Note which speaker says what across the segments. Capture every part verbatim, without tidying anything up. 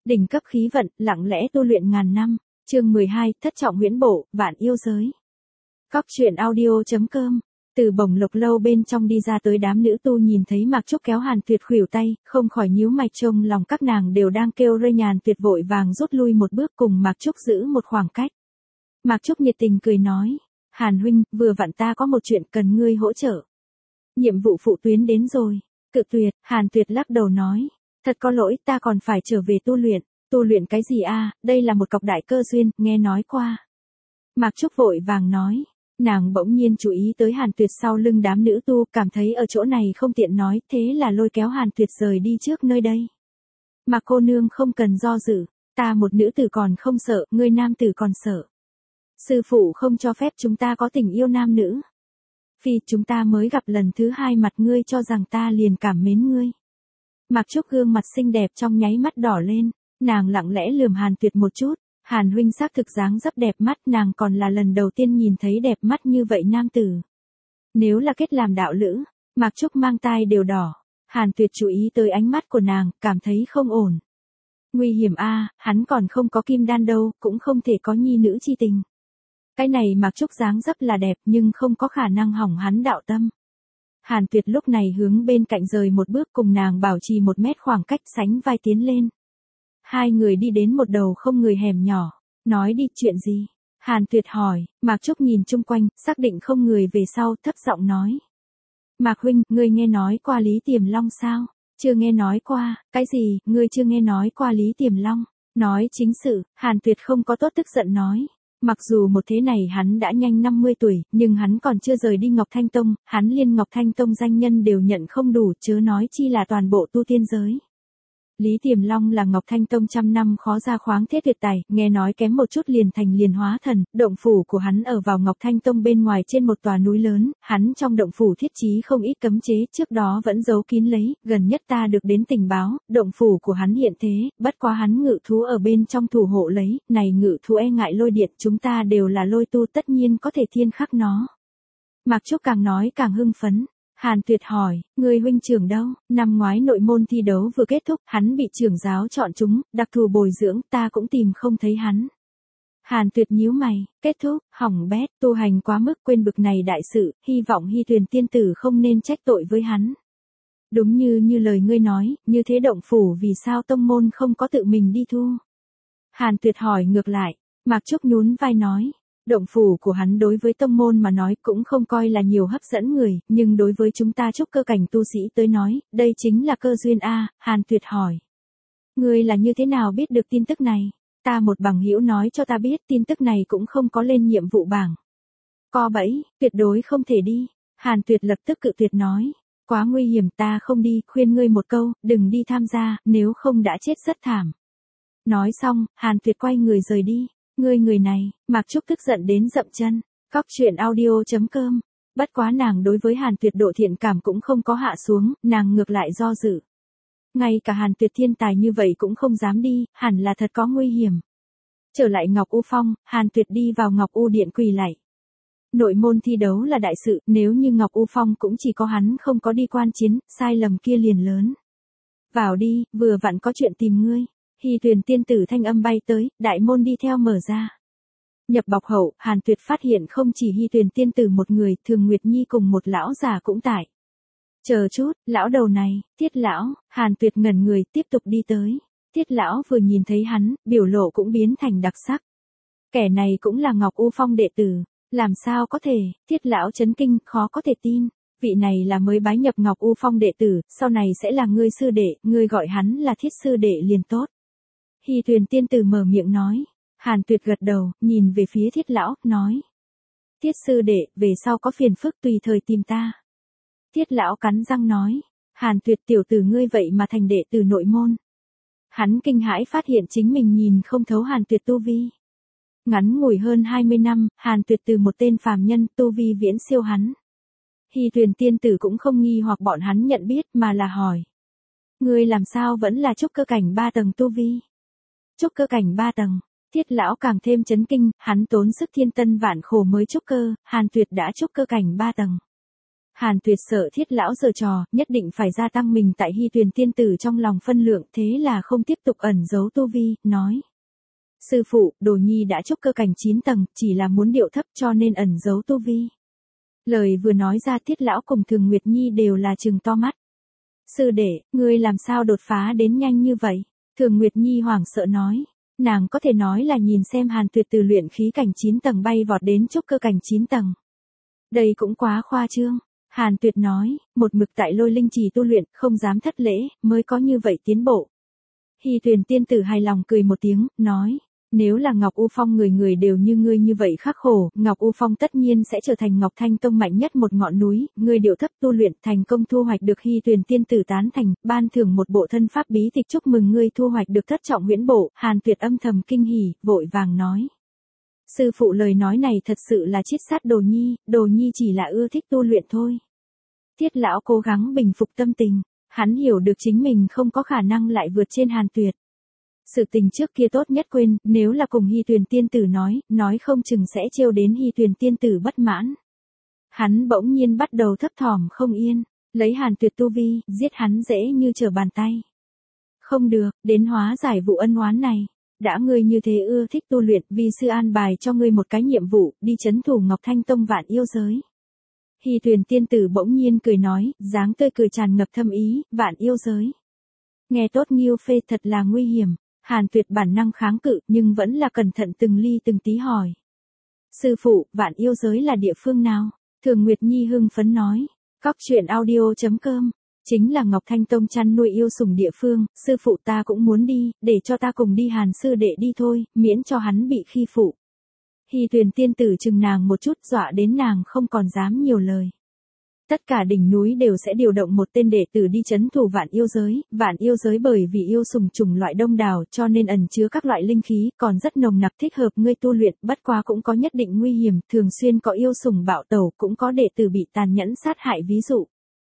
Speaker 1: Đỉnh cấp khí vận, lặng lẽ tu luyện ngàn năm. Chương mười hai, thất trọng huyễn bộ, vạn yêu giới. Cóc truyện audio chấm com. Từ bồng lộc lâu bên trong đi ra tới đám nữ tu nhìn thấy Mạc Trúc kéo Hàn Tuyệt khuỷu tay, không khỏi nhíu mày, trông lòng các nàng đều đang kêu rơi. Nhàn Tuyệt vội vàng rút lui một bước cùng Mạc Trúc giữ một khoảng cách. Mạc Trúc nhiệt tình cười nói, Hàn huynh, vừa vặn ta có một chuyện cần ngươi hỗ trợ. Nhiệm vụ phụ tuyến đến rồi. Cự tuyệt. Hàn Tuyệt lắc đầu nói, thật có lỗi, ta còn phải trở về tu luyện. Tu luyện cái gì a? Đây là một cọc đại cơ duyên, nghe nói qua. Mạc Trúc vội vàng nói. Nàng bỗng nhiên chú ý tới Hàn Tuyệt sau lưng đám nữ tu, cảm thấy ở chỗ này không tiện nói, thế là lôi kéo Hàn Tuyệt rời đi trước nơi đây. Mạc cô nương không cần do dự, ta một nữ tử còn không sợ, ngươi nam tử còn sợ. Sư phụ không cho phép chúng ta có tình yêu nam nữ. Phi, chúng ta mới gặp lần thứ hai mặt ngươi cho rằng ta liền cảm mến ngươi. Mạc Trúc gương mặt xinh đẹp trong nháy mắt đỏ lên, nàng lặng lẽ lườm Hàn Tuyệt một chút. Hàn huynh xác thực dáng dấp đẹp mắt, nàng còn là lần đầu tiên nhìn thấy đẹp mắt như vậy nam tử. Nếu là kết làm đạo lữ, Mạc Trúc mang tai đều đỏ. Hàn Tuyệt chú ý tới ánh mắt của nàng, cảm thấy không ổn. Nguy hiểm a, hắn còn không có kim đan đâu, cũng không thể có nhi nữ chi tình. Cái này Mạc Trúc dáng dấp là đẹp nhưng không có khả năng hỏng hắn đạo tâm. Hàn Tuyệt lúc này hướng bên cạnh rời một bước, cùng nàng bảo trì một mét khoảng cách, sánh vai tiến lên. Hai người đi đến một đầu không người hẻm nhỏ. Nói đi, chuyện gì? Hàn Tuyệt hỏi. Mạc Trúc nhìn chung quanh, xác định không người về sau, thấp giọng nói. Mạc huynh, ngươi nghe nói qua Lý Tiềm Long sao? Chưa nghe nói qua. Cái gì, ngươi chưa nghe nói qua Lý Tiềm Long? Nói chính sự. Hàn Tuyệt không có tốt tức giận nói. Mặc dù một thế này hắn đã nhanh năm mươi tuổi, nhưng hắn còn chưa rời đi Ngọc Thanh Tông, hắn liên Ngọc Thanh Tông danh nhân đều nhận không đủ, chớ nói chi là toàn bộ tu tiên giới. Lý Tiềm Long là Ngọc Thanh Tông trăm năm khó ra khoáng thiết tuyệt tài, nghe nói kém một chút liền thành liền hóa thần, động phủ của hắn ở vào Ngọc Thanh Tông bên ngoài trên một tòa núi lớn, hắn trong động phủ thiết trí không ít cấm chế, trước đó vẫn giấu kín lấy, gần nhất ta được đến tình báo, động phủ của hắn hiện thế, bất quá hắn ngự thú ở bên trong thủ hộ lấy, này ngự thú e ngại lôi điện, chúng ta đều là lôi tu tất nhiên có thể thiên khắc nó. Mạc Trúc càng nói càng hưng phấn. Hàn Tuyệt hỏi, người huynh trưởng đâu? Năm ngoái nội môn thi đấu vừa kết thúc, hắn bị trưởng giáo chọn chúng, đặc thù bồi dưỡng, ta cũng tìm không thấy hắn. Hàn Tuyệt nhíu mày, kết thúc, hỏng bét, tu hành quá mức quên bực này đại sự, hy vọng Hy Tuyền tiên tử không nên trách tội với hắn. Đúng như như lời ngươi nói, như thế động phủ vì sao tông môn không có tự mình đi thu? Hàn Tuyệt hỏi ngược lại. Mạc Trúc nhún vai nói. Động phủ của hắn đối với tông môn mà nói cũng không coi là nhiều hấp dẫn người, nhưng đối với chúng ta trúc cơ cảnh tu sĩ tới nói, đây chính là cơ duyên a. Hàn Tuyệt hỏi. Ngươi là như thế nào biết được tin tức này? Ta một bằng hữu nói cho ta biết, tin tức này cũng không có lên nhiệm vụ bảng. Co bẫy, tuyệt đối không thể đi. Hàn Tuyệt lập tức cự tuyệt nói. Quá nguy hiểm, ta không đi, khuyên ngươi một câu, đừng đi tham gia, nếu không đã chết rất thảm. Nói xong, Hàn Tuyệt quay người rời đi. Ngươi người này, Mạc Trúc tức giận đến dậm chân. Cóc truyện audio chấm com. Bất quá nàng đối với Hàn Tuyệt độ thiện cảm cũng không có hạ xuống, nàng ngược lại do dự. Ngay cả Hàn Tuyệt thiên tài như vậy cũng không dám đi, hẳn là thật có nguy hiểm. Trở lại Ngọc U Phong, Hàn Tuyệt đi vào Ngọc U Điện quỳ lạy. Nội môn thi đấu là đại sự, nếu như Ngọc U Phong cũng chỉ có hắn không có đi quan chiến, sai lầm kia liền lớn. Vào đi, vừa vặn có chuyện tìm ngươi. Hy Tuyền tiên tử thanh âm bay tới, đại môn đi theo mở ra. Nhập bọc hậu, Hàn Tuyệt phát hiện không chỉ Hy Tuyền tiên tử một người, Thường Nguyệt Nhi cùng một lão già cũng tại. Chờ chút, lão đầu này, Tiết lão. Hàn Tuyệt ngẩn người tiếp tục đi tới. Tiết lão vừa nhìn thấy hắn, biểu lộ cũng biến thành đặc sắc. Kẻ này cũng là Ngọc U Phong đệ tử, làm sao có thể? Tiết lão chấn kinh, khó có thể tin. Vị này là mới bái nhập Ngọc U Phong đệ tử, sau này sẽ là ngươi sư đệ, ngươi gọi hắn là Thiết sư đệ liền tốt. Hy Tuyền tiên tử mở miệng nói. Hàn Tuyệt gật đầu, nhìn về phía Thiết lão, nói. Thiết sư đệ, về sau có phiền phức tùy thời tìm ta. Thiết lão cắn răng nói. Hàn Tuyệt tiểu tử ngươi vậy mà thành đệ tử nội môn. Hắn kinh hãi phát hiện chính mình nhìn không thấu Hàn Tuyệt tu vi. Ngắn ngủi hơn hai mươi năm, Hàn Tuyệt từ một tên phàm nhân tu vi viễn siêu hắn. Hy Tuyền tiên tử cũng không nghi hoặc bọn hắn nhận biết mà là hỏi. Ngươi làm sao vẫn là trúc cơ cảnh ba tầng tu vi? Trúc cơ cảnh ba tầng, Thiết lão càng thêm chấn kinh, hắn tốn sức thiên tân vạn khổ mới trúc cơ, Hàn Tuyệt đã trúc cơ cảnh ba tầng. Hàn Tuyệt sợ Thiết lão giở trò, nhất định phải gia tăng mình tại Hy Tuyền tiên tử trong lòng phân lượng, thế là không tiếp tục ẩn giấu tu vi, nói. Sư phụ, Đồ Nhi đã trúc cơ cảnh chín tầng, chỉ là muốn điệu thấp cho nên ẩn giấu tu vi. Lời vừa nói ra Thiết lão cùng Thường Nguyệt Nhi đều là trừng to mắt. Sư đệ, ngươi làm sao đột phá đến nhanh như vậy? Thường Nguyệt Nhi hoảng sợ nói. Nàng có thể nói là nhìn xem Hàn Tuyệt từ luyện khí cảnh chín tầng bay vọt đến trúc cơ cảnh chín tầng. Đây cũng quá khoa trương. Hàn Tuyệt nói, một mực tại Lôi Linh Trì tu luyện, không dám thất lễ, mới có như vậy tiến bộ. Hy Tuyền tiên tử hài lòng cười một tiếng, nói, nếu là Ngọc U Phong người người đều như ngươi như vậy khắc khổ, Ngọc U Phong tất nhiên sẽ trở thành Ngọc Thanh Tông mạnh nhất một ngọn núi, ngươi điệu thấp tu luyện thành công thu hoạch được Hy Tuyền tiên tử tán thành, ban thưởng một bộ thân pháp bí tịch, chúc mừng ngươi thu hoạch được thất trọng huyễn bộ. Hàn Tuyệt âm thầm kinh hỉ, vội vàng nói. Sư phụ lời nói này thật sự là chiết sát Đồ Nhi, Đồ Nhi chỉ là ưa thích tu luyện thôi. Thiết lão cố gắng bình phục tâm tình, hắn hiểu được chính mình không có khả năng lại vượt trên Hàn Tuyệt. Sự tình trước kia tốt nhất quên, nếu là cùng Hy Tuyền tiên tử nói, nói không chừng sẽ trêu đến Hy Tuyền tiên tử bất mãn. Hắn bỗng nhiên bắt đầu thấp thỏm không yên, lấy Hàn Tuyệt tu vi, giết hắn dễ như trở bàn tay. Không được, đến hóa giải vụ ân oán này. Đã ngươi như thế ưa thích tu luyện, vi sư an bài cho ngươi một cái nhiệm vụ, đi trấn thủ Ngọc Thanh Tông vạn yêu giới. Hy Tuyền tiên tử bỗng nhiên cười nói, dáng tươi cười tràn ngập thâm ý, vạn yêu giới. Nghe tốt Nghiêu Phê thật là nguy hiểm. Hàn Tuyệt bản năng kháng cự, nhưng vẫn là cẩn thận từng ly từng tí hỏi. Sư phụ, vạn yêu giới là địa phương nào? Thường Nguyệt Nhi hưng phấn nói. Cóc truyện audio chấm com. Chính là Ngọc Thanh Tông chăn nuôi yêu sủng địa phương, sư phụ ta cũng muốn đi, để cho ta cùng đi. Hàn sư đệ đi thôi, miễn cho hắn bị khi phụ. Hy Tuyền tiên tử chừng nàng một chút, dọa đến nàng không còn dám nhiều lời. Tất cả đỉnh núi đều sẽ điều động một tên đệ tử đi trấn thủ vạn yêu giới, vạn yêu giới bởi vì yêu sủng chủng loại đông đảo cho nên ẩn chứa các loại linh khí, còn rất nồng nặc thích hợp ngươi tu luyện, bất quá cũng có nhất định nguy hiểm, thường xuyên có yêu sủng bạo tẩu, cũng có đệ tử bị tàn nhẫn sát hại ví dụ.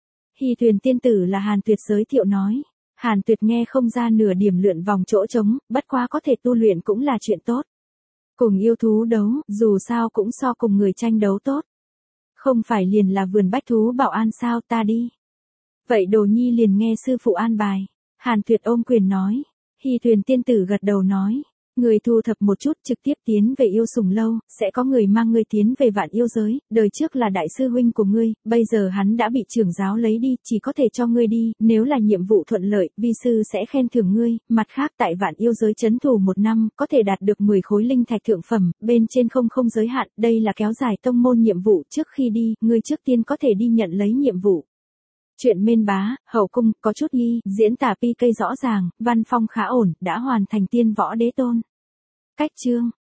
Speaker 1: Hy Tuyền tiên tử là Hàn Tuyệt giới thiệu nói. Hàn Tuyệt nghe không ra nửa điểm lượn vòng chỗ trống, bất quá có thể tu luyện cũng là chuyện tốt. Cùng yêu thú đấu, dù sao cũng so cùng người tranh đấu tốt. Không phải liền là vườn bách thú bảo an sao, ta đi. Vậy Đồ Nhi liền nghe sư phụ an bài. Hàn Tuyệt ôm quyền nói. Hy Tuyền tiên tử gật đầu nói. Người thu thập một chút trực tiếp tiến về yêu sủng lâu, sẽ có người mang ngươi tiến về vạn yêu giới, đời trước là đại sư huynh của ngươi, bây giờ hắn đã bị trưởng giáo lấy đi, chỉ có thể cho ngươi đi, nếu là nhiệm vụ thuận lợi, vi sư sẽ khen thưởng ngươi, mặt khác tại vạn yêu giới trấn thủ một năm, có thể đạt được mười khối linh thạch thượng phẩm, bên trên không không giới hạn, đây là kéo dài tông môn nhiệm vụ, trước khi đi, ngươi trước tiên có thể đi nhận lấy nhiệm vụ. Chuyện mên bá, hậu cung, có chút ghi, diễn tả pi cây rõ ràng, văn phong khá ổn, đã hoàn thành tiên võ đế tôn. Cách chương.